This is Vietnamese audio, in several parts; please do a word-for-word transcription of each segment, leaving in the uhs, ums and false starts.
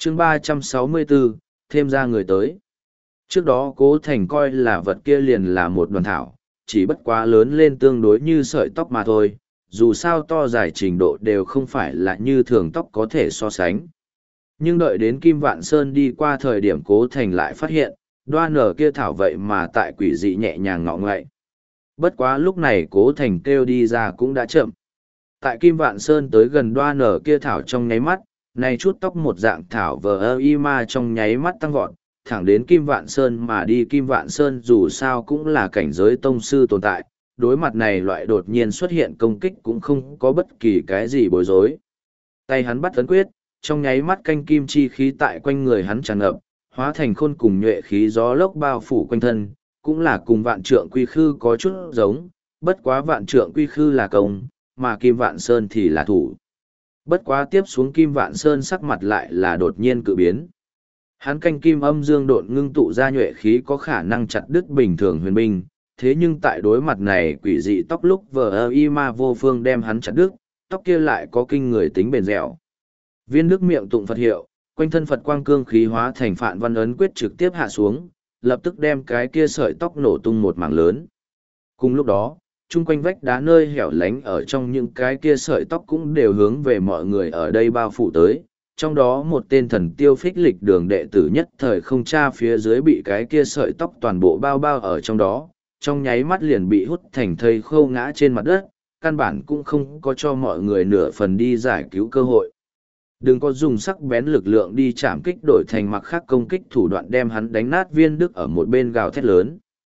chương ba trăm sáu mươi bốn, thêm ra người tới. Trước đó Cố Thành coi là vật kia liền là một đoàn thảo, chỉ bất quá lớn lên tương đối như sợi tóc mà thôi, dù sao to dài trình độ đều không phải là như thường tóc có thể so sánh. Nhưng đợi đến Kim Vạn Sơn đi qua thời điểm Cố Thành lại phát hiện, đoan nở kia thảo vậy mà tại quỷ dị nhẹ nhàng ngọ ngậy. Bất quá lúc này Cố Thành kêu đi ra cũng đã chậm. Tại Kim Vạn Sơn tới gần đoan nở kia thảo trong nháy mắt, này chút tóc một dạng thảo vờ ơ y ma trong nháy mắt tăng vọt, thẳng đến Kim Vạn Sơn mà đi. Kim Vạn Sơn dù sao cũng là cảnh giới tông sư tồn tại, đối mặt này loại đột nhiên xuất hiện công kích cũng không có bất kỳ cái gì bối rối. Tay hắn bắt ấn quyết, trong nháy mắt canh kim chi khí tại quanh người hắn tràn ngập, hóa thành khôn cùng nhuệ khí gió lốc bao phủ quanh thân, cũng là cùng vạn trượng quy khư có chút giống, bất quá vạn trượng quy khư là công, mà Kim Vạn Sơn thì là thủ. Bất quá tiếp xuống Kim Vạn Sơn sắc mặt lại là đột nhiên cự biến. Hắn canh kim âm dương độn ngưng tụ ra nhuệ khí có khả năng chặt đứt bình thường huyền binh, thế nhưng tại đối mặt này quỷ dị tóc lúc vờ ơ y ma vô phương đem hắn chặt đứt, tóc kia lại có kinh người tính bền dẻo. Viên Đức miệng tụng Phật hiệu, quanh thân Phật quang cương khí hóa thành Phạn Văn ấn quyết trực tiếp hạ xuống, lập tức đem cái kia sợi tóc nổ tung một mảng lớn. Cùng lúc đó, chung quanh vách đá nơi hẻo lánh ở trong những cái kia sợi tóc cũng đều hướng về mọi người ở đây bao phủ tới. Trong đó một tên thần tiêu phích lịch đường đệ tử nhất thời không tra phía dưới bị cái kia sợi tóc toàn bộ bao bao ở trong đó, trong nháy mắt liền bị hút thành thây khô ngã trên mặt đất, căn bản cũng không có cho mọi người nửa phần đi giải cứu cơ hội. Đừng có dùng sắc bén lực lượng đi chạm kích đổi thành mặc khác công kích thủ đoạn đem hắn đánh nát. Viên Đức ở một bên gào thét lớn.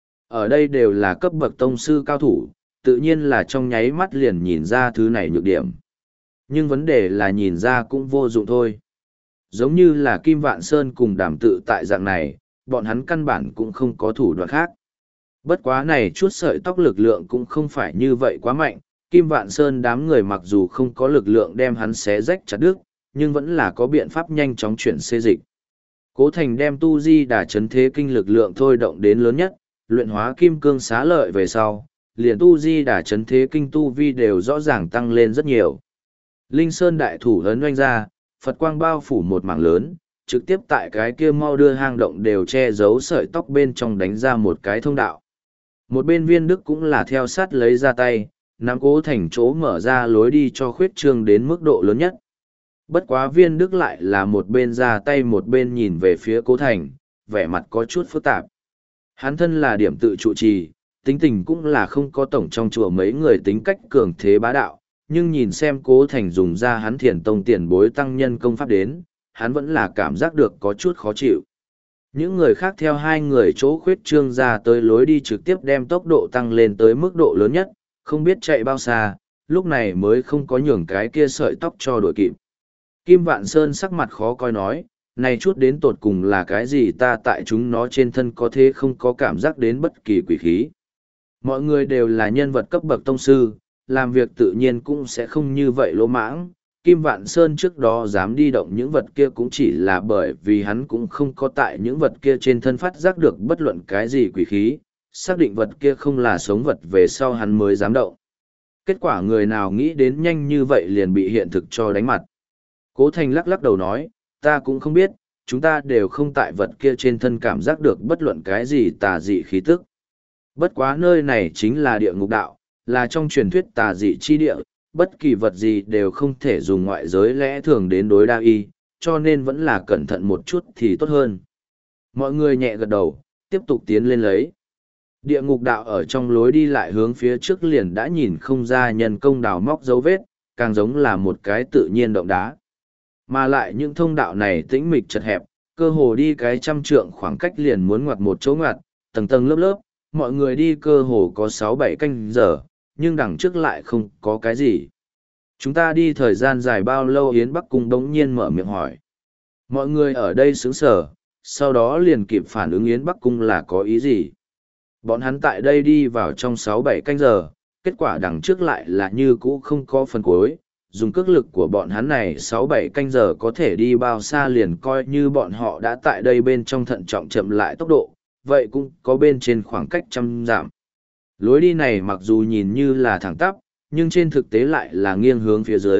Ở đây đều là cấp bậc tông sư cao thủ, tự nhiên là trong nháy mắt liền nhìn ra thứ này nhược điểm. Nhưng vấn đề là nhìn ra cũng vô dụng thôi. Giống như là Kim Vạn Sơn cùng Đàm Tự tại dạng này, bọn hắn căn bản cũng không có thủ đoạn khác. Bất quá này chút sợi tóc lực lượng cũng không phải như vậy quá mạnh, Kim Vạn Sơn đám người mặc dù không có lực lượng đem hắn xé rách chặt đứt, nhưng vẫn là có biện pháp nhanh chóng chuyển xê dịch. Cố Thành đem tu di đà chấn thế kinh lực lượng thôi động đến lớn nhất, luyện hóa kim cương xá lợi về sau, liền tu di đà chấn thế kinh tu vi đều rõ ràng tăng lên rất nhiều. Linh Sơn đại thủ ấn oanh ra, Phật quang bao phủ một mảng lớn, trực tiếp tại cái kia mau đưa hang động đều che giấu sợi tóc bên trong đánh ra một cái thông đạo. Một bên Viên Đức cũng là theo sát lấy ra tay, nắm Cố Thành chỗ mở ra lối đi cho khuyết trương đến mức độ lớn nhất. Bất quá Viên Đức lại là một bên ra tay một bên nhìn về phía Cố Thành, vẻ mặt có chút phức tạp. Hắn thân là điểm tự trụ trì, tính tình cũng là không có tổng trong chùa mấy người tính cách cường thế bá đạo, nhưng nhìn xem Cố Thành dùng ra hắn Thiền Tông tiền bối tăng nhân công pháp đến, hắn vẫn là cảm giác được có chút khó chịu. Những người khác theo hai người chỗ khuyết trương ra tới lối đi trực tiếp đem tốc độ tăng lên tới mức độ lớn nhất, không biết chạy bao xa, lúc này mới không có nhường cái kia sợi tóc cho đội kịp. Kim Vạn Sơn sắc mặt khó coi nói, này chút đến tột cùng là cái gì ta tại chúng nó trên thân có thế không có cảm giác đến bất kỳ quỷ khí. Mọi người đều là nhân vật cấp bậc tông sư, làm việc tự nhiên cũng sẽ không như vậy lỗ mãng. Kim Vạn Sơn trước đó dám đi động những vật kia cũng chỉ là bởi vì hắn cũng không có tại những vật kia trên thân phát giác được bất luận cái gì quỷ khí, xác định vật kia không là sống vật về sau hắn mới dám động. Kết quả người nào nghĩ đến nhanh như vậy liền bị hiện thực cho đánh mặt. Cố Thành lắc lắc đầu nói, ta cũng không biết, chúng ta đều không tại vật kia trên thân cảm giác được bất luận cái gì tà dị khí tức. Bất quá nơi này chính là địa ngục đạo, là trong truyền thuyết tà dị chi địa, bất kỳ vật gì đều không thể dùng ngoại giới lẽ thường đến đối đa y, cho nên vẫn là cẩn thận một chút thì tốt hơn. Mọi người nhẹ gật đầu, tiếp tục tiến lên lấy. Địa ngục đạo ở trong lối đi lại hướng phía trước liền đã nhìn không ra nhân công đào móc dấu vết, càng giống là một cái tự nhiên động đá. Mà lại những thông đạo này tĩnh mịch chật hẹp, cơ hồ đi cái trăm trượng khoảng cách liền muốn ngoặt một chỗ ngoặt, tầng tầng lớp lớp, mọi người đi cơ hồ có sáu bảy canh giờ, nhưng đằng trước lại không có cái gì. Chúng ta đi thời gian dài bao lâu? Yến Bắc Cung đống nhiên mở miệng hỏi. Mọi người ở đây sững sờ, sau đó liền kịp phản ứng Yến Bắc Cung là có ý gì. Bọn hắn tại đây đi vào trong sáu bảy canh giờ, kết quả đằng trước lại là như cũ không có phần cuối. Dùng cước lực của bọn hắn này sáu bảy canh giờ có thể đi bao xa liền coi như bọn họ đã tại đây bên trong thận trọng chậm lại tốc độ, vậy cũng có bên trên khoảng cách trăm giảm. Lối đi này mặc dù nhìn như là thẳng tắp, nhưng trên thực tế lại là nghiêng hướng phía dưới,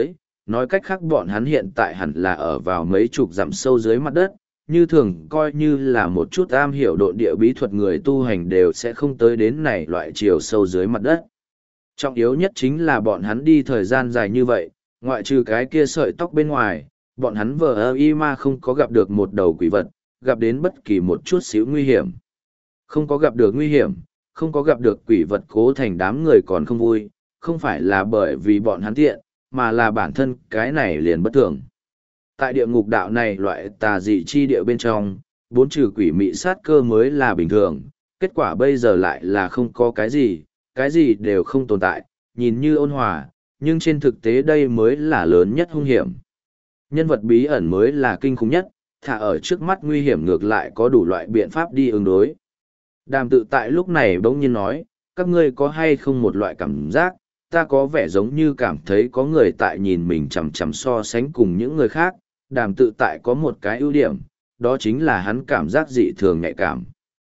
nói cách khác bọn hắn hiện tại hẳn là ở vào mấy chục dặm sâu dưới mặt đất, như thường coi như là một chút am hiểu độn địa bí thuật người tu hành đều sẽ không tới đến này loại chiều sâu dưới mặt đất. Trọng yếu nhất chính là bọn hắn đi thời gian dài như vậy, ngoại trừ cái kia sợi tóc bên ngoài, bọn hắn vờ ơ y ma không có gặp được một đầu quỷ vật, gặp đến bất kỳ một chút xíu nguy hiểm. Không có gặp được nguy hiểm, không có gặp được quỷ vật Cố Thành đám người còn không vui, không phải là bởi vì bọn hắn tiện, mà là bản thân cái này liền bất thường. Tại địa ngục đạo này loại tà dị chi địa bên trong, bốn trừ quỷ mị sát cơ mới là bình thường, kết quả bây giờ lại là không có cái gì, cái gì đều không tồn tại, nhìn như ôn hòa, nhưng trên thực tế đây mới là lớn nhất hung hiểm. Nhân vật bí ẩn mới là kinh khủng nhất, thả ở trước mắt nguy hiểm ngược lại có đủ loại biện pháp đi ứng đối. Đàm tự tại lúc này bỗng nhiên nói, các ngươi có hay không một loại cảm giác, ta có vẻ giống như cảm thấy có người tại nhìn mình chằm chằm so sánh cùng những người khác. Đàm tự tại có một cái ưu điểm, đó chính là hắn cảm giác dị thường nhạy cảm.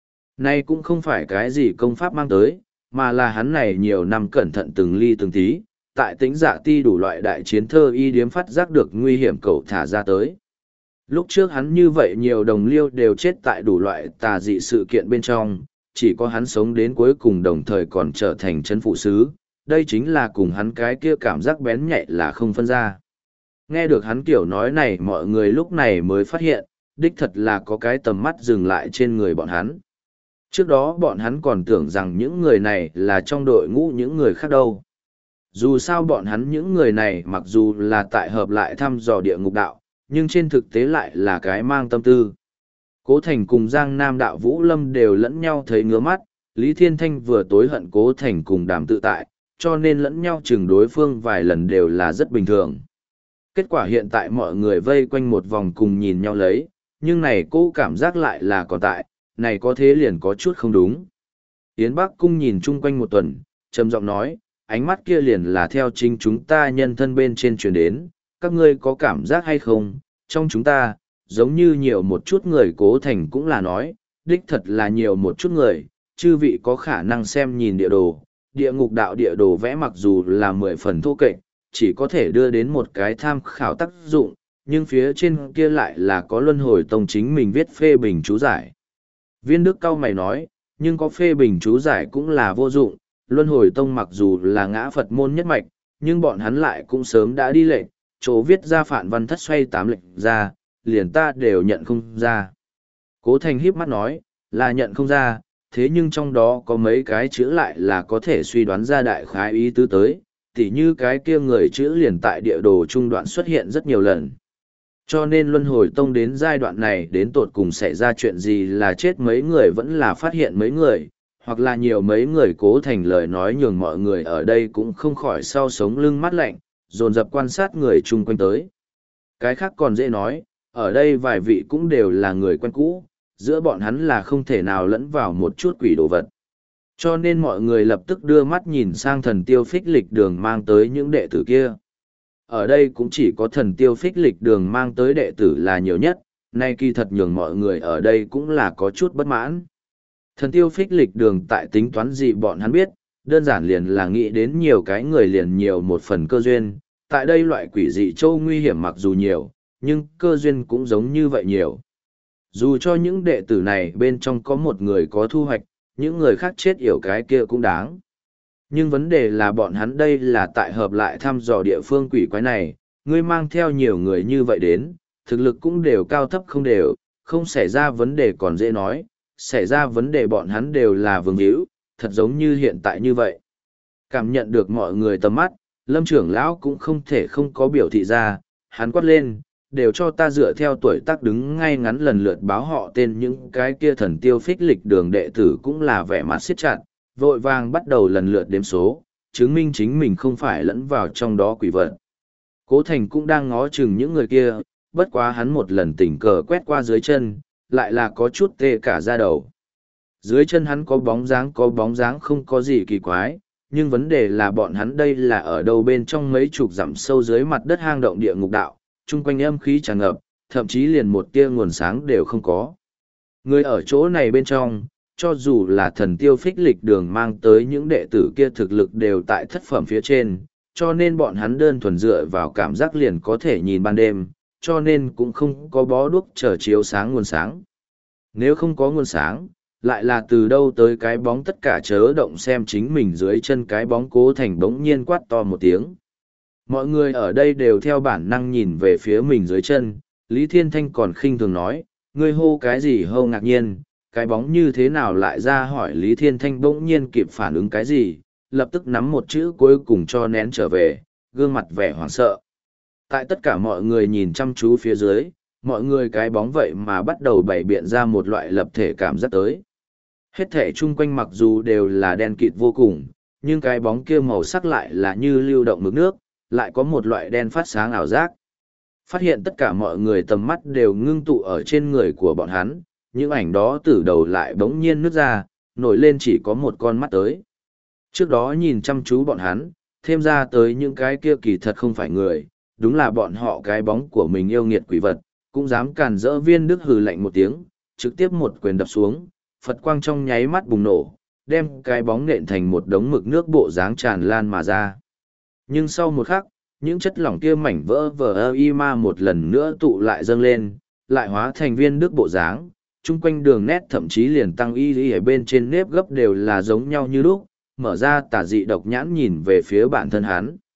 Nay cũng không phải cái gì công pháp mang tới, mà là hắn này nhiều năm cẩn thận từng ly từng tí, tại tĩnh dạ ti đủ loại đại chiến thơ y điếm phát giác được nguy hiểm cậu thả ra tới. Lúc trước hắn như vậy nhiều đồng liêu đều chết tại đủ loại tà dị sự kiện bên trong, chỉ có hắn sống đến cuối cùng đồng thời còn trở thành chân phụ sứ, đây chính là cùng hắn cái kia cảm giác bén nhạy là không phân ra. Nghe được hắn kiểu nói này mọi người lúc này mới phát hiện, đích thật là có cái tầm mắt dừng lại trên người bọn hắn. Trước đó bọn hắn còn tưởng rằng những người này là trong đội ngũ những người khác đâu. Dù sao bọn hắn những người này mặc dù là tại hợp lại thăm dò địa ngục đạo, nhưng trên thực tế lại là cái mang tâm tư. Cố Thành cùng Giang Nam đạo Vũ Lâm đều lẫn nhau thấy ngứa mắt, Lý Thiên Thanh vừa tối hận Cố Thành cùng Đàm tự tại, cho nên lẫn nhau chừng đối phương vài lần đều là rất bình thường. Kết quả hiện tại mọi người vây quanh một vòng cùng nhìn nhau lấy, nhưng này cô cảm giác lại là còn tại, này có thế liền có chút không đúng. Yến Bắc Cung nhìn chung quanh một tuần, trầm giọng nói, ánh mắt kia liền là theo chính chúng ta nhân thân bên trên truyền đến, các ngươi có cảm giác hay không, trong chúng ta, giống như nhiều một chút người. Cố Thành cũng là nói, đích thật là nhiều một chút người, chư vị có khả năng xem nhìn địa đồ, địa ngục đạo địa đồ vẽ mặc dù là mười phần thô kệch, chỉ có thể đưa đến một cái tham khảo tác dụng, nhưng phía trên kia lại là có luân hồi tông chính mình viết phê bình chú giải. Viên Đức cao mày nói, nhưng có phê bình chú giải cũng là vô dụng, luân hồi tông mặc dù là ngã Phật môn nhất mạch, nhưng bọn hắn lại cũng sớm đã đi lệnh, chỗ viết ra phản văn thất xoay tám lệnh ra, liền ta đều nhận không ra. Cố Thành híp mắt nói, là nhận không ra, thế nhưng trong đó có mấy cái chữ lại là có thể suy đoán ra đại khái ý tứ tới, tỉ như cái kia người chữ liền tại địa đồ trung đoạn xuất hiện rất nhiều lần. Cho nên luân hồi tông đến giai đoạn này đến tột cùng xảy ra chuyện gì là chết mấy người vẫn là phát hiện mấy người, hoặc là nhiều mấy người. Cố Thành lời nói nhường mọi người ở đây cũng không khỏi sau sống lưng mắt lạnh, dồn dập quan sát người chung quanh tới. Cái khác còn dễ nói, ở đây vài vị cũng đều là người quen cũ, giữa bọn hắn là không thể nào lẫn vào một chút quỷ đồ vật. Cho nên mọi người lập tức đưa mắt nhìn sang thần tiêu phích lịch đường mang tới những đệ tử kia. Ở đây cũng chỉ có thần tiêu phích lịch đường mang tới đệ tử là nhiều nhất, nay kỳ thật nhường mọi người ở đây cũng là có chút bất mãn. Thần tiêu phích lịch đường tại tính toán gì bọn hắn biết, đơn giản liền là nghĩ đến nhiều cái người liền nhiều một phần cơ duyên, tại đây loại quỷ dị châu nguy hiểm mặc dù nhiều, nhưng cơ duyên cũng giống như vậy nhiều. Dù cho những đệ tử này bên trong có một người có thu hoạch, những người khác chết yểu cái kia cũng đáng. Nhưng vấn đề là bọn hắn đây là tại hợp lại thăm dò địa phương quỷ quái này, ngươi mang theo nhiều người như vậy đến, thực lực cũng đều cao thấp không đều, không xảy ra vấn đề còn dễ nói, xảy ra vấn đề bọn hắn đều là vương hữu, thật giống như hiện tại như vậy. Cảm nhận được mọi người tầm mắt, Lâm trưởng lão cũng không thể không có biểu thị ra, hắn quát lên, đều cho ta dựa theo tuổi tác đứng ngay ngắn lần lượt báo họ tên. Những cái kia thần tiêu phích lịch đường đệ tử cũng là vẻ mặt siết chặt, vội vàng bắt đầu lần lượt đếm số, chứng minh chính mình không phải lẫn vào trong đó quỷ vật. Cố Thành cũng đang ngó chừng những người kia, bất quá hắn một lần tình cờ quét qua dưới chân, lại là có chút tê cả da đầu. Dưới chân hắn có bóng dáng có bóng dáng không có gì kỳ quái, nhưng vấn đề là bọn hắn đây là ở đâu bên trong mấy chục dặm sâu dưới mặt đất hang động địa ngục đạo, chung quanh âm khí tràn ngập, thậm chí liền một tia nguồn sáng đều không có. Người ở chỗ này bên trong, cho dù là thần tiêu phích lịch đường mang tới những đệ tử kia thực lực đều tại thất phẩm phía trên, cho nên bọn hắn đơn thuần dựa vào cảm giác liền có thể nhìn ban đêm, cho nên cũng không có bó đuốc chờ chiếu sáng nguồn sáng. Nếu không có nguồn sáng, lại là từ đâu tới cái bóng tất cả chớ động xem chính mình dưới chân cái bóng Cố Thành bỗng nhiên quát to một tiếng. Mọi người ở đây đều theo bản năng nhìn về phía mình dưới chân, Lý Thiên Thanh còn khinh thường nói, ngươi hô cái gì hô ngạc nhiên, cái bóng như thế nào lại ra hỏi Lý Thiên Thanh bỗng nhiên kịp phản ứng cái gì, lập tức nắm một chữ cuối cùng cho nén trở về, gương mặt vẻ hoảng sợ. Tại tất cả mọi người nhìn chăm chú phía dưới, mọi người cái bóng vậy mà bắt đầu bày biện ra một loại lập thể cảm giác tới. Hết thể chung quanh mặc dù đều là đen kịt vô cùng, nhưng cái bóng kia màu sắc lại là như lưu động mực nước, lại có một loại đen phát sáng ảo giác. Phát hiện tất cả mọi người tầm mắt đều ngưng tụ ở trên người của bọn hắn, những ảnh đó từ đầu lại bỗng nhiên nứt ra, nổi lên chỉ có một con mắt tới. Trước đó nhìn chăm chú bọn hắn, thêm ra tới những cái kia kỳ thật không phải người, đúng là bọn họ cái bóng của mình yêu nghiệt quỷ vật, cũng dám càn rỡ Viên Đức hừ lạnh một tiếng, trực tiếp một quyền đập xuống, Phật quang trong nháy mắt bùng nổ, đem cái bóng nện thành một đống mực nước bộ dáng tràn lan mà ra. Nhưng sau một khắc, những chất lỏng kia mảnh vỡ vờ ơ y ma một lần nữa tụ lại dâng lên, lại hóa thành Viên Đức bộ dáng, chung quanh đường nét thậm chí liền tăng y y ở bên trên nếp gấp đều là giống nhau như lúc, mở ra tà dị độc nhãn nhìn về phía bản thân hắn.